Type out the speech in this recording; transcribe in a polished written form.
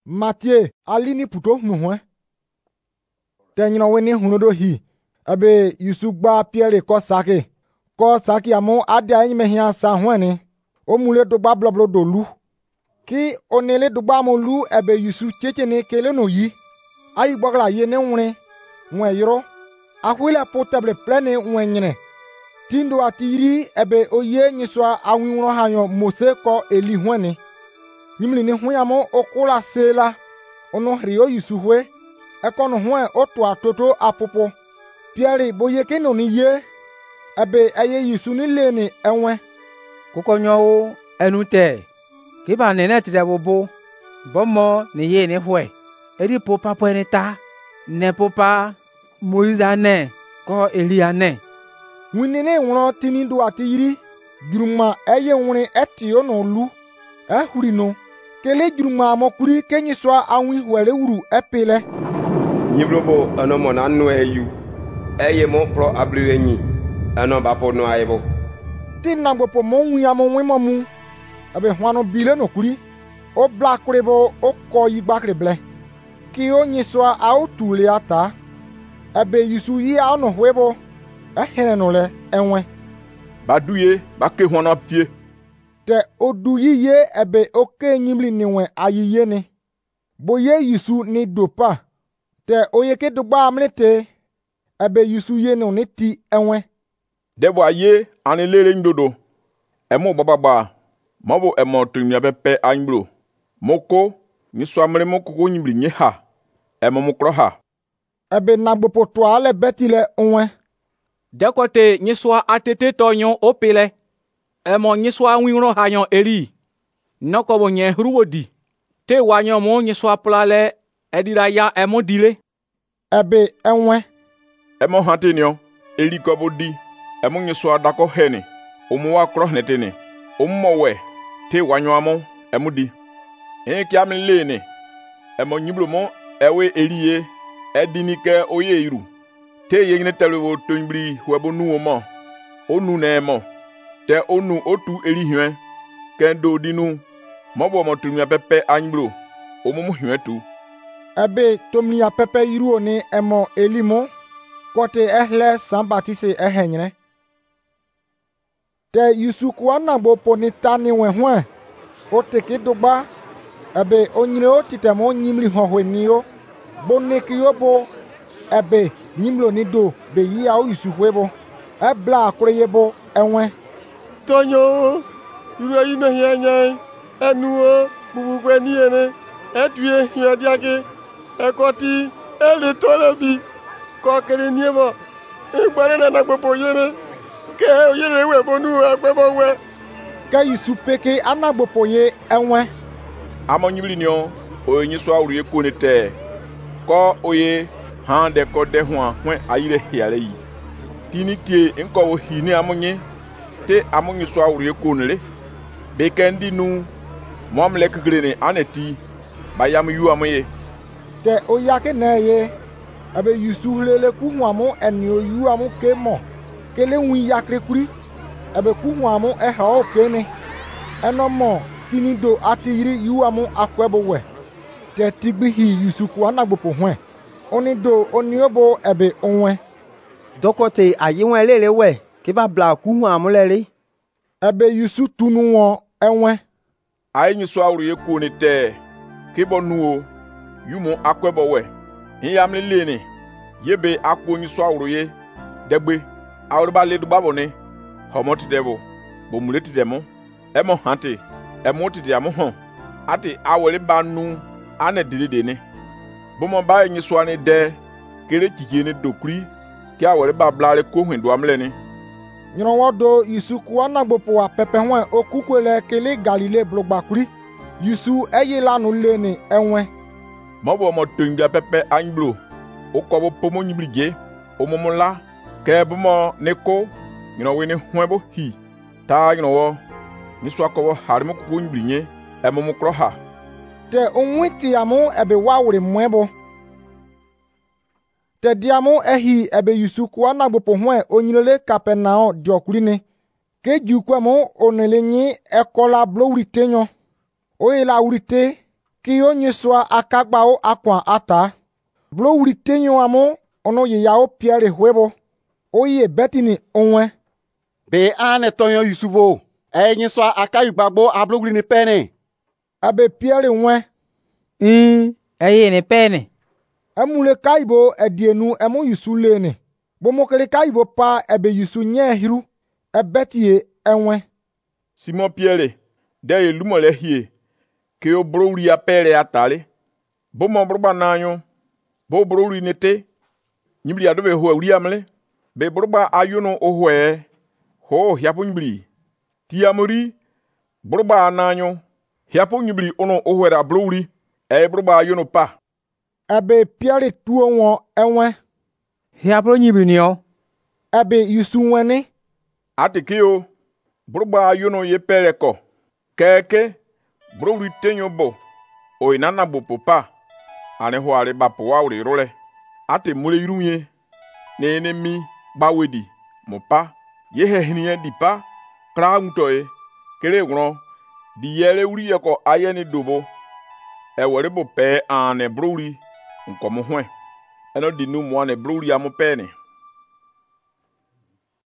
Mathieu alini puto nuhwe. Tenyino weni hunodo hi. Ebe Yusu gba Pierre ko saki amo ade ayin mehia sa hwene. O mule do gba bloblo do lu. Ki onele do gba mo lu ebe Yusu chechene kele no yi. Ayi gbogla ye ne nwre. Nwe yoro. Ahwile potable plene nwe nyine. Tindo atiri ebe oye nyiswa awinwro hanyo Mose ko Eli hwene. Nyimli ni huyamo okula sela. Ono rio Yusu hwe. Ekono hwe otu atoto apopo. Pierre boye ke no ni ye. Ebe aye Yusu ni leni enwe. Kukonyo enute. Kiba nene tidebobo. Bomo ni ye ni hwe. Eri popa poeneta. Ne popa Moïse ne. Ko Elia ne. Winene nwro tinindo atiri. Juruma eye nwre etio no lu. Hurino. Kele juruma amokuri kenyiswa anwi wele uru epele. Nyiblobo anomo na anu eyu. Eye mo pro ablirenyi. Ano bapo no aibo. Tin nagbopo mo nwi amo nwemo mu. Abe hwano bile no kuri. O blakrebo o ko yigbakre ble. Ki o nyiswa a tule ata. Abe Yusu yi a no hwebo. Ehene no le enwe. Baduye bake hwano pie. Te odu yi ye ebe oke nyimli niwe ayiye ni. Boye Yusu ni dopa. Te oyeke dogba amnete. Ebe Yusu ye no ni ti enwe. Debo aye anilele ndodo. Emo bababa. Mabo emo tumia pepe angbro. Moko niswa mre moko ko nyimli nye ha. Emo mokro ha. Ebe nagbopo to ale betile onwe. Dekote nyiswa atete tonyo opele. Emo nyiswa winro hanyo eri. Noko bo nye hruwodi. Te wanyo mo nyiswa plale edira ya emo dile. Ebe enwe. Emo hatenyo eri kobo di. Emo nyiswa dako hene. Omo wa kro netene. Omo we. Te wanyo amo emo di. Ki amle ne. Emo nyiblo mo ewe eriye edinike oye iru. Te yegne telwo tonbri hwebo nu mo. Onu na emo. Te onu otu eri hwen. Kendo dinu. Mobo mo tumia pepe angbro. Omo hwen tu. Ebe tomia pepe iru oni emo elimo. Kote ehle sambatise ehenyre. Te Yusu kuana bopo ni tani wenhwen. O teke dogba. Ebe onyire o titemo nyimli honhwe niyo. Boneki yobo. Ebe nyimlo ni do be yi a Yusu hwebo. Ebla akure yebo enwe. Tonyo, yuro ime hianye, enuo, bubukwe niene, etuye hiadiake, ekoti, ele tolebi, kokere niemo, igbare na nagbopo yere, ke oyere webonu agbebo we. Ke Yusu peke anagbopo ye enwe. Amo nyimli nyo, oye nyiswa uru ye konete. Ko oye, hande ko de hwen ayire hiale yi. Tini tie inko wo hini amonye. Te amongi swa uri konele bekendi nu momle kgrene aneti bayam yu amoye te oyake na ye abe Yusu lele ku hwamo eni oyu amu kemo kele wi yakre kuri abe ku hwamo ha o kene enomo tinido atiri yu amu akwebo we te tigbi hi Yusu ku anagbopo hwen oni do oni obo ebe onwe dokote ayiwen lele we kiba bla ku hu amulele. Ebe Yusu tunu won enwe. Ayi nyiswa uru ye konete. Kibo nuo. Yumo akwebo we. Hiyamle lene. Yebe akwo nyiswa uru ye. Degbe. Awruba ledu babone. Homoti debo. Bomuleti demo. Emo hante. Emo titi amo hon. Ati awole banu. Ane dene. Bomo baye nyiswa ne de. Kere chikene dokri. Ki awole bablare ko hwendo amlene. Nyrowodo Yusu kuana gbopo wa pepe hwen okukwele kele Galile blogbakuri. Yusu eye lanu lene enwe. Mobo mo tunga pepe angbro. Okobo pomo nyibrige. Omomola. Kebomo neko. Nyrowe ne hwenbo hi. Ta nyrowo. Niswa kobo harimo kuku nyibrinye. Emomo kroha. Te onwiti amu ebe wawure mwebo. Te diamo ehi ebe Yusu kuana gbopo hwen onyilele Kapenao diokurine. Ke jukwe mo onele nyi ekola blo urite nyo. Oye la urite Kio nyeswa akagbao akwa ata. Blo wuri tenyo amo ono ye yao Pierre huebo. Oye betini onwe. Be ane tonyo Yusubo. Nyeswa akayugbagbo ablo wuri ni pene. Abe Pierre onwe. Eye ni pene. Emule kaibo edienu emo Yusu lene. Bomokele kaibo pa ebe Yusu nye hiru. Ebetie enwe. Simon Pierre, de lumole hie. Ke o browri a pere atale. Bo mo broba nanyo. Bo browri nete. Nyibli adobe ho uri amle. Be broba ayono ohwe. Ho hiapo nyibli. Ti amori. Broba nanyo. Hiapo nyibli ono ohwe da browri. Broba ayono pa. Ebe Pierre tuo won enwe. Hiapo nyibli niyo. Ebe Yusu wene. Atekeo. Broba ayono ye pere ko. Keke. Browri tenyo bo. O inana bo popa. Ane ho ale ba po wa uri role. Ate mule irunye. Ne enemi ba wedi. Mopa. Ye he hiniye dipa. Kra untoye. Kere gron. Di yele uri yako ayeni dobo. Were bo pe ane browri. Nko mo hwen. Eno di nu mo ane browri amo pene.